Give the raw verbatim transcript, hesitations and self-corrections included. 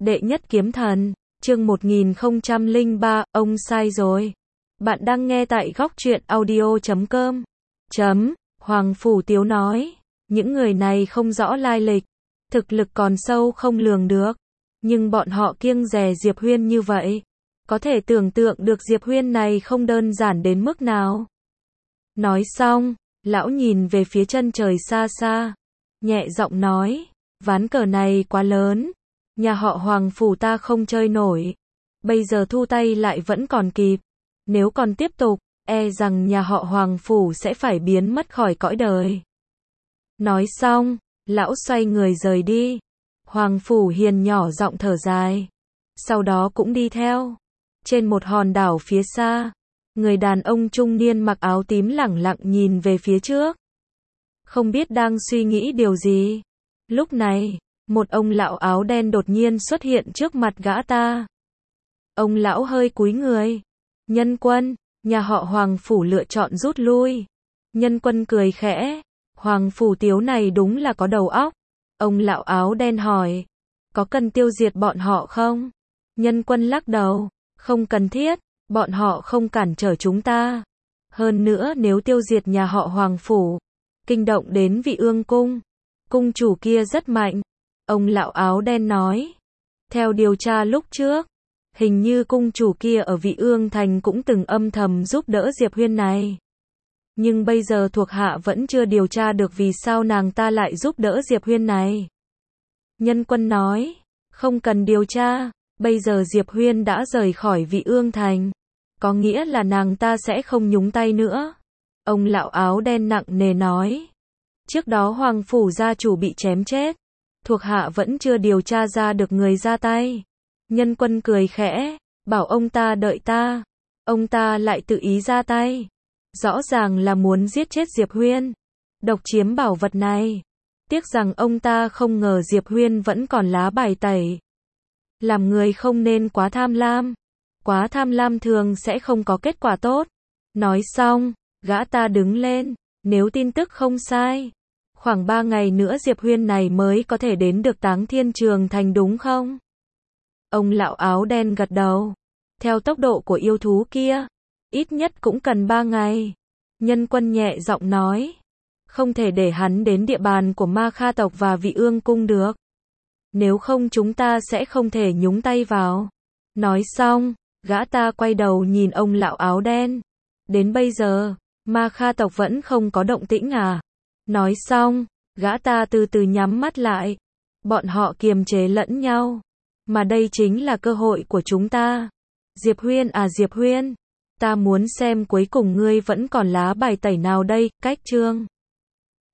Đệ nhất kiếm thần, chương một nghìn không trăm lẻ ba, ông sai rồi. Bạn đang nghe tại góc truyện audio chấm com. Chấm, Hoàng Phủ Tiếu nói, những người này không rõ lai lịch, thực lực còn sâu không lường được, nhưng bọn họ kiêng dè Diệp Huyên như vậy, có thể tưởng tượng được Diệp Huyên này không đơn giản đến mức nào. Nói xong, lão nhìn về phía chân trời xa xa, nhẹ giọng nói, ván cờ này quá lớn, nhà họ Hoàng Phủ ta không chơi nổi, bây giờ thu tay lại vẫn còn kịp, nếu còn tiếp tục, e rằng nhà họ Hoàng Phủ sẽ phải biến mất khỏi cõi đời. Nói xong, lão xoay người rời đi. Hoàng Phủ Hiền nhỏ giọng thở dài, sau đó cũng đi theo. Trên một hòn đảo phía xa, người đàn ông trung niên mặc áo tím lẳng lặng nhìn về phía trước, không biết đang suy nghĩ điều gì. Lúc này, một ông lão áo đen đột nhiên xuất hiện trước mặt gã ta. Ông lão hơi cúi người. Nhân Quân, nhà họ Hoàng Phủ lựa chọn rút lui. Nhân Quân cười khẽ, Hoàng Phủ Tiếu này đúng là có đầu óc. Ông lão áo đen hỏi, có cần tiêu diệt bọn họ không? Nhân Quân lắc đầu, không cần thiết, bọn họ không cản trở chúng ta. Hơn nữa nếu tiêu diệt nhà họ Hoàng Phủ, kinh động đến Vị Ương Cung, cung chủ kia rất mạnh. Ông lão áo đen nói, theo điều tra lúc trước, hình như cung chủ kia ở Vị Ương Thành cũng từng âm thầm giúp đỡ Diệp Huyên này. Nhưng bây giờ thuộc hạ vẫn chưa điều tra được vì sao nàng ta lại giúp đỡ Diệp Huyên này. Nhân Quân nói, không cần điều tra, bây giờ Diệp Huyên đã rời khỏi Vị Ương Thành, có nghĩa là nàng ta sẽ không nhúng tay nữa. Ông lão áo đen nặng nề nói, trước đó Hoàng Phủ gia chủ bị chém chết, thuộc hạ vẫn chưa điều tra ra được người ra tay. Nhân Quân cười khẽ, bảo ông ta đợi ta. Ông ta lại tự ý ra tay, rõ ràng là muốn giết chết Diệp Huyên, độc chiếm bảo vật này. Tiếc rằng ông ta không ngờ Diệp Huyên vẫn còn lá bài tẩy. Làm người không nên quá tham lam, quá tham lam thường sẽ không có kết quả tốt. Nói xong, gã ta đứng lên, nếu tin tức không sai, khoảng ba ngày nữa Diệp Huyên này mới có thể đến được Táng Thiên Trường Thành đúng không? Ông lão áo đen gật đầu, theo tốc độ của yêu thú kia, ít nhất cũng cần ba ngày. Nhân Quân nhẹ giọng nói, không thể để hắn đến địa bàn của Ma Kha tộc và Vị Ương Cung được. Nếu không chúng ta sẽ không thể nhúng tay vào. Nói xong, gã ta quay đầu nhìn ông lão áo đen. Đến bây giờ, Ma Kha tộc vẫn không có động tĩnh à? Nói xong, gã ta từ từ nhắm mắt lại. Bọn họ kiềm chế lẫn nhau. Mà đây chính là cơ hội của chúng ta. Diệp Huyên à Diệp Huyên, ta muốn xem cuối cùng ngươi vẫn còn lá bài tẩy nào đây. Cách chương